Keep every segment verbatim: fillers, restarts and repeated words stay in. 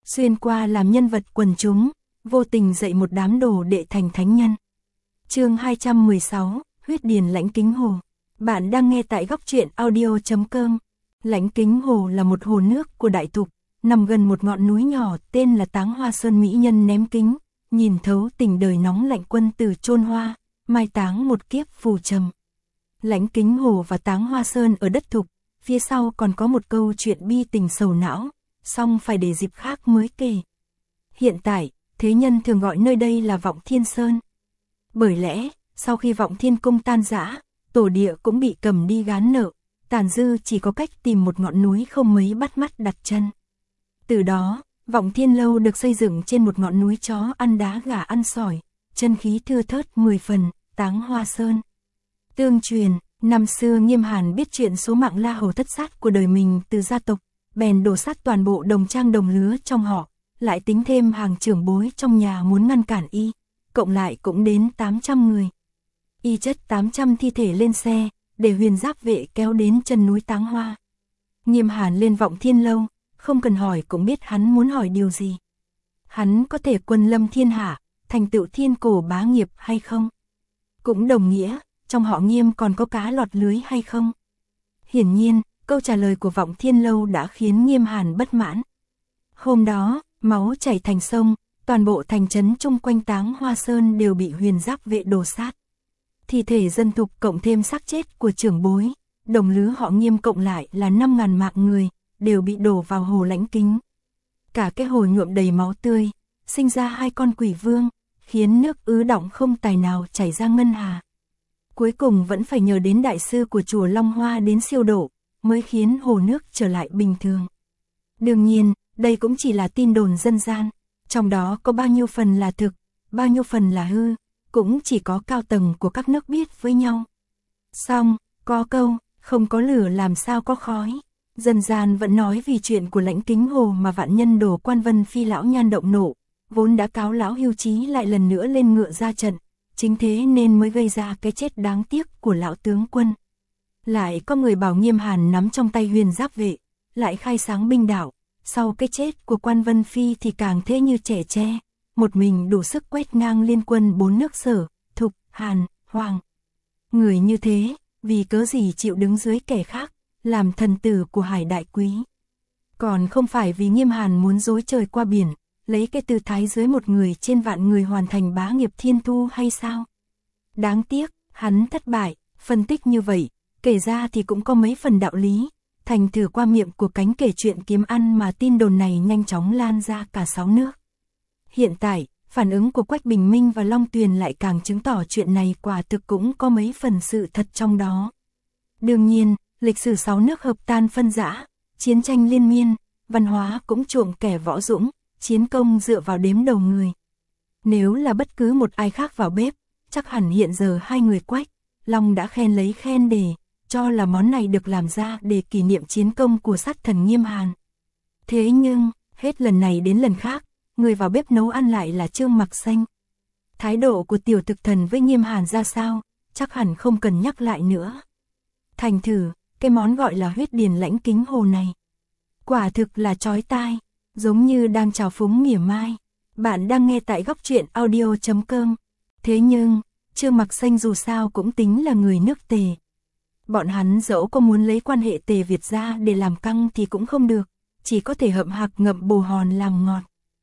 xuyên qua làm nhân vật quần chúng, vô tình dạy một đám đồ đệ thành thánh nhân. Chương hai trăm mười sáu, huyết điền Lãnh Kính Hồ. Bạn đang nghe tại góc truyện audio chấm com. Lãnh Kính Hồ là một hồ nước của Đại Thục, nằm gần một ngọn núi nhỏ tên là Táng Hoa Sơn. Mỹ nhân ném kính, nhìn thấu tình đời nóng lạnh, quân tử chôn hoa, mai táng một kiếp phù trầm. Lãnh Kính Hồ và Táng Hoa Sơn ở đất Thục, phía sau còn có một câu chuyện bi tình sầu não, song phải để dịp khác mới kể. Hiện tại, thế nhân thường gọi nơi đây là Vọng Thiên Sơn. Bởi lẽ, sau khi Vọng Thiên Cung tan rã, tổ địa cũng bị cầm đi gán nợ, tàn dư chỉ có cách tìm một ngọn núi không mấy bắt mắt đặt chân. Từ đó, Vọng Thiên Lâu được xây dựng trên một ngọn núi chó ăn đá gà ăn sỏi, chân khí thưa thớt mười phần, Táng Hoa Sơn. Tương truyền, năm xưa Nghiêm Hàn biết chuyện số mạng La Hầu thất sát của đời mình từ gia tộc, bèn đổ sát toàn bộ đồng trang đồng lứa trong họ, lại tính thêm hàng trưởng bối trong nhà muốn ngăn cản y, cộng lại cũng đến tám trăm người. Y chất tám trăm thi thể lên xe, để Huyền Giáp vệ kéo đến chân núi Táng Hoa. Nghiêm Hàn lên Vọng Thiên Lâu, không cần hỏi cũng biết hắn muốn hỏi điều gì. Hắn có thể quân lâm thiên hạ, thành tựu thiên cổ bá nghiệp hay không? Cũng đồng nghĩa, trong họ Nghiêm còn có cá lọt lưới hay không? Hiển nhiên, câu trả lời của Vọng Thiên Lâu đã khiến Nghiêm Hàn bất mãn. Hôm đó, máu chảy thành sông, toàn bộ thành trấn chung quanh Táng Hoa Sơn đều bị Huyền Giáp vệ đổ sát. Thi thể dân Thục cộng thêm xác chết của trưởng bối, đồng lứa họ Nghiêm cộng lại là năm ngàn mạng người, đều bị đổ vào hồ Lãnh Kính. Cả cái hồ nhuộm đầy máu tươi, sinh ra hai con quỷ vương, khiến nước ứ đọng không tài nào chảy ra ngân hà. Cuối cùng vẫn phải nhờ đến đại sư của chùa Long Hoa đến siêu độ, mới khiến hồ nước trở lại bình thường. Đương nhiên, đây cũng chỉ là tin đồn dân gian, trong đó có bao nhiêu phần là thực, bao nhiêu phần là hư, cũng chỉ có cao tầng của các nước biết với nhau. Xong, có câu, không có lửa làm sao có khói. Dân gian vẫn nói vì chuyện của Lãnh Kính Hồ mà vạn nhân đổ Quan Vân Phi lão nhan động nộ, vốn đã cáo lão hưu trí lại lần nữa lên ngựa ra trận, chính thế nên mới gây ra cái chết đáng tiếc của lão tướng quân. Lại có người bảo Nghiêm Hàn nắm trong tay Huyền Giáp vệ, lại khai sáng binh đạo, sau cái chết của Quan Vân Phi thì càng thế như trẻ tre, một mình đủ sức quét ngang liên quân bốn nước Sở, Thục, Hàn, Hoàng. Người như thế, vì cớ gì chịu đứng dưới kẻ khác, làm thần tử của Hải Đại Quý. Còn không phải vì Nghiêm Hàn muốn dối trời qua biển, lấy cái tư thái dưới một người trên vạn người hoàn thành bá nghiệp thiên thu hay sao? Đáng tiếc, hắn thất bại, phân tích như vậy, kể ra thì cũng có mấy phần đạo lý, thành thử qua miệng của cánh kể chuyện kiếm ăn mà tin đồn này nhanh chóng lan ra cả sáu nước. Hiện tại, phản ứng của Quách Bình Minh và Long Tuyền lại càng chứng tỏ chuyện này quả thực cũng có mấy phần sự thật trong đó. Đương nhiên, lịch sử sáu nước hợp tan phân rã, chiến tranh liên miên, văn hóa cũng chuộng kẻ võ dũng, chiến công dựa vào đếm đầu người. Nếu là bất cứ một ai khác vào bếp, chắc hẳn hiện giờ hai người Quách, Long đã khen lấy khen để, cho là món này được làm ra để kỷ niệm chiến công của sát thần Nghiêm Hàn. Thế nhưng, hết lần này đến lần khác, người vào bếp nấu ăn lại là Trương Mặc Xanh. Thái độ của tiểu thực thần với Nghiêm Hàn ra sao, chắc hẳn không cần nhắc lại nữa. Thành thử, cái món gọi là huyết điền Lãnh Kính Hồ này, quả thực là chói tai, giống như đang trào phúng mỉa mai. Bạn đang nghe tại góc truyện audio chấm com. Thế nhưng, Trương Mặc Xanh dù sao cũng tính là người nước Tề. Bọn hắn dẫu có muốn lấy quan hệ Tề Việt ra để làm căng thì cũng không được, chỉ có thể hậm hạc ngậm bồ hòn làm ngọt.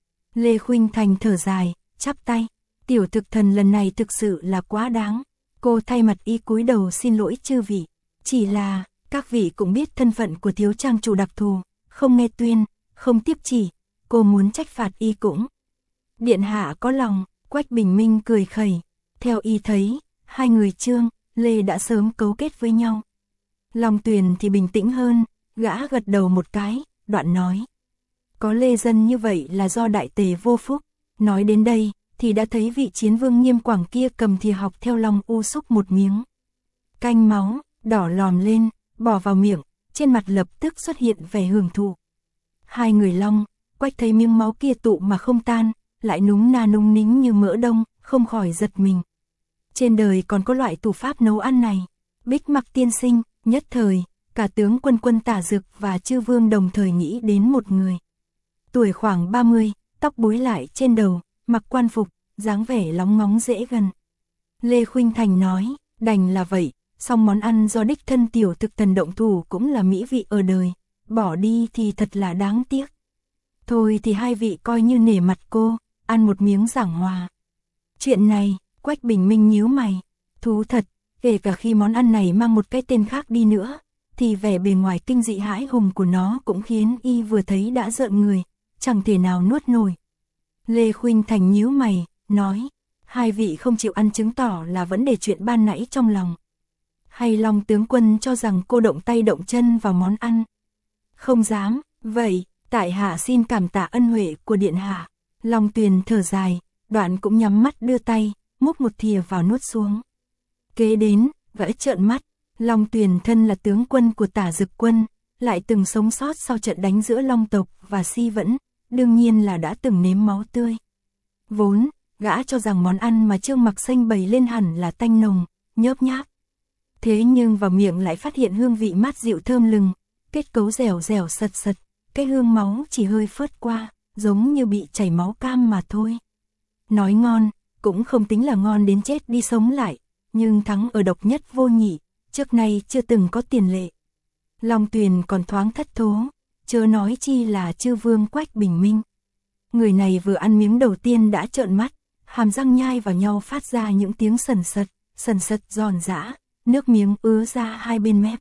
Lê Khuynh Thành thở dài, chắp tay, tiểu thực thần lần này thực sự là quá đáng. Cô thay mặt y cúi đầu xin lỗi chư vị. Chỉ là, các vị cũng biết thân phận của thiếu trang chủ đặc thù, không nghe tuyên, không tiếp chỉ, cô muốn trách phạt y cũng. Điện hạ có lòng, Quách Bình Minh cười khẩy, theo y thấy, hai người Trương, Lê đã sớm cấu kết với nhau. Long Tuyền thì bình tĩnh hơn, gã gật đầu một cái, đoạn nói. Có Lê dân như vậy là do đại tề vô phúc, nói đến đây, thì đã thấy vị chiến vương Nghiêm Quảng kia cầm thìa học theo Long U xúc một miếng. Canh máu, đỏ lòm lên, bỏ vào miệng, trên mặt lập tức xuất hiện vẻ hưởng thụ. Hai người Long, Quách thấy miếng máu kia tụ mà không tan, lại núng na nung nính như mỡ đông, không khỏi giật mình. Trên đời còn có loại thủ pháp nấu ăn này. Bích Mặc tiên sinh, nhất thời, cả tướng quân Quân Tả Dực và chư vương đồng thời nghĩ đến một người. tuổi khoảng ba mươi, tóc búi lại trên đầu, mặc quan phục, dáng vẻ lóng ngóng dễ gần. Lê Khuynh Thành nói, đành là vậy, song món ăn do đích thân tiểu thực thần động thủ cũng là mỹ vị ở đời, bỏ đi thì thật là đáng tiếc. Thôi thì hai vị coi như nể mặt cô, ăn một miếng giảng hòa. Chuyện này, Quách Bình Minh nhíu mày, thú thật, kể cả khi món ăn này mang một cái tên khác đi nữa, thì vẻ bề ngoài kinh dị hãi hùng của nó cũng khiến y vừa thấy đã rợn người, chẳng thể nào nuốt nổi. Lê Khuynh Thành nhíu mày, nói, hai vị không chịu ăn chứng tỏ là vấn đề chuyện ban nãy trong lòng. Hay Long tướng quân cho rằng cô động tay động chân vào món ăn? Không dám, vậy, tại hạ xin cảm tạ ân huệ của điện hạ. Long Tuyền thở dài, đoạn cũng nhắm mắt đưa tay, múc một thìa vào nuốt xuống. Kế đến, gã trợn mắt, Long Tuyền thân là tướng quân của Tả Dực quân, lại từng sống sót sau trận đánh giữa Long tộc và Si Vẫn, đương nhiên là đã từng nếm máu tươi. Vốn, gã cho rằng món ăn mà Trương Mặc Xanh bày lên hẳn là tanh nồng, nhớp nháp. Thế nhưng vào miệng lại phát hiện hương vị mát dịu thơm lừng, kết cấu dẻo dẻo sật sật, cái hương máu chỉ hơi phớt qua, giống như bị chảy máu cam mà thôi. Nói ngon, cũng không tính là ngon đến chết đi sống lại, nhưng thắng ở độc nhất vô nhị, trước nay chưa từng có tiền lệ. Long Tuyền còn thoáng thất thố, chớ nói chi là chư vương Quách Bình Minh. Người này vừa ăn miếng đầu tiên đã trợn mắt, hàm răng nhai vào nhau phát ra những tiếng sần sật, sần sật giòn giã, nước miếng ứa ra hai bên mép.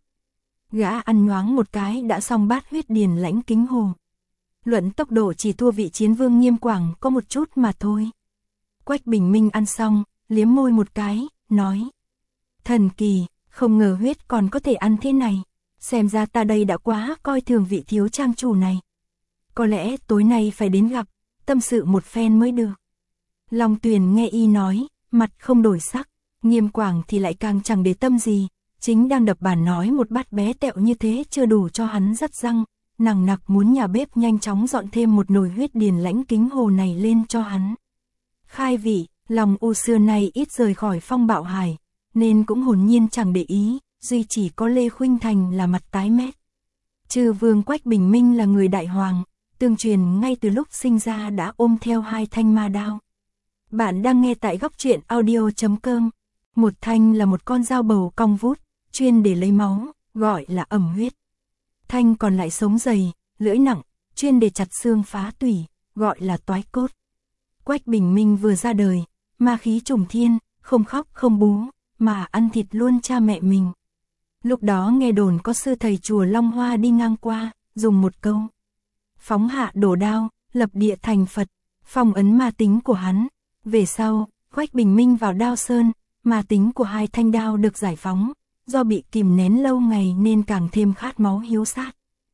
Gã ăn nhoáng một cái đã xong bát huyết điền lãnh kính hồ. Luận tốc độ chỉ thua vị chiến vương Nghiêm Quảng có một chút mà thôi. Quách Bình Minh ăn xong, liếm môi một cái, nói. Thần kỳ, không ngờ huyết còn có thể ăn thế này. Xem ra ta đây đã quá coi thường vị thiếu trang chủ này. Có lẽ tối nay phải đến gặp, tâm sự một phen mới được. Long Tuyền nghe y nói, mặt không đổi sắc. Nghiêm Quảng thì lại càng chẳng để tâm gì. Chính đang đập bàn nói một bát bé tẹo như thế chưa đủ cho hắn dắt răng. Nằng nặc muốn nhà bếp nhanh chóng dọn thêm một nồi huyết điền lãnh kính hồ này lên cho hắn. Khai vị, lòng u xưa nay ít rời khỏi phong bạo hải, nên cũng hồn nhiên chẳng để ý, duy chỉ có Lê Khuynh Thành là mặt tái mét. Chư vương Quách Bình Minh là người đại hoàng, tương truyền ngay từ lúc sinh ra đã ôm theo hai thanh ma đao. Bạn đang nghe tại góc truyện audio chấm com. Một thanh là một con dao bầu cong vút, chuyên để lấy máu, gọi là ẩm huyết. Thanh còn lại sống dày, lưỡi nặng, chuyên để chặt xương phá tủy, gọi là toái cốt. Quách Bình Minh vừa ra đời, ma khí trùng thiên, không khóc không bú, mà ăn thịt luôn cha mẹ mình. Lúc đó nghe đồn có sư thầy chùa Long Hoa đi ngang qua, dùng một câu. Phóng hạ đổ đao, lập địa thành Phật, phong ấn ma tính của hắn. Về sau, Quách Bình Minh vào Đao Sơn, ma tính của hai thanh đao được giải phóng, do bị kìm nén lâu ngày nên càng thêm khát máu hiếu sát.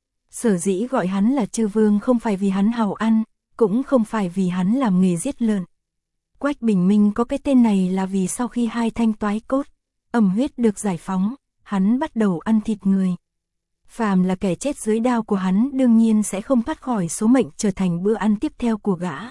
Sở dĩ gọi hắn là chư vương không phải vì hắn hào ăn, cũng không phải vì hắn làm nghề giết lợn. Quách Bình Minh có cái tên này là vì sau khi hai thanh toái cốt, ẩm huyết được giải phóng, hắn bắt đầu ăn thịt người. Phàm là kẻ chết dưới đao của hắn đương nhiên sẽ không thoát khỏi số mệnh trở thành bữa ăn tiếp theo của gã.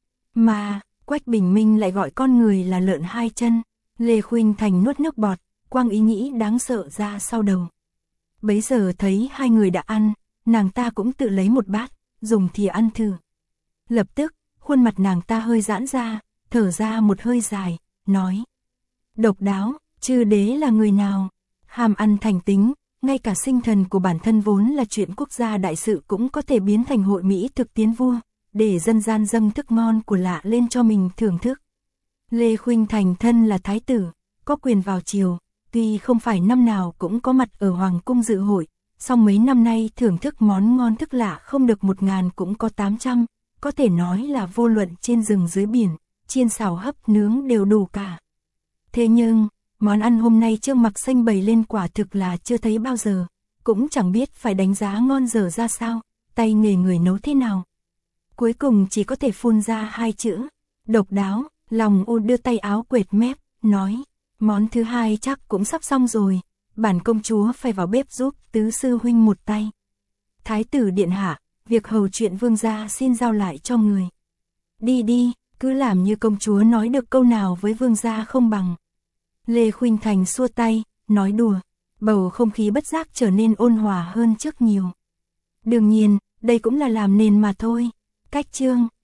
Mà, Quách Bình Minh lại gọi con người là lợn hai chân. Lê Khuynh Thành nuốt nước bọt, quang ý nghĩ đáng sợ ra sau đầu. Bấy giờ thấy hai người đã ăn, nàng ta cũng tự lấy một bát, dùng thìa ăn thử. Lập tức, khuôn mặt nàng ta hơi giãn ra, thở ra một hơi dài, nói. Độc đáo, chư đế là người nào? Ham ăn thành tính, ngay cả sinh thần của bản thân vốn là chuyện quốc gia đại sự cũng có thể biến thành hội mỹ thực tiến vua, để dân gian dâng thức ngon của lạ lên cho mình thưởng thức. Lê Khuynh Thành thân là thái tử, có quyền vào triều, tuy không phải năm nào cũng có mặt ở hoàng cung dự hội, song mấy năm nay thưởng thức món ngon thức lạ không được một ngàn cũng có tám trăm, có thể nói là vô luận trên rừng dưới biển, chiên xào hấp nướng đều đủ cả. Thế nhưng, món ăn hôm nay Trương Mặc Xanh bày lên quả thực là chưa thấy bao giờ, cũng chẳng biết phải đánh giá ngon dở ra sao, tay nghề người nấu thế nào. Cuối cùng chỉ có thể phun ra hai chữ, độc đáo. Lòng u đưa tay áo quệt mép, nói, món thứ hai chắc cũng sắp xong rồi, bản công chúa phải vào bếp giúp tứ sư huynh một tay. Thái tử điện hạ, việc hầu chuyện vương gia xin giao lại cho người. Đi đi, cứ làm như công chúa nói được câu nào với vương gia không bằng. Lê Khuynh Thành xua tay, nói đùa, bầu không khí bất giác trở nên ôn hòa hơn trước nhiều. Đương nhiên, đây cũng là làm nền mà thôi. Cách chương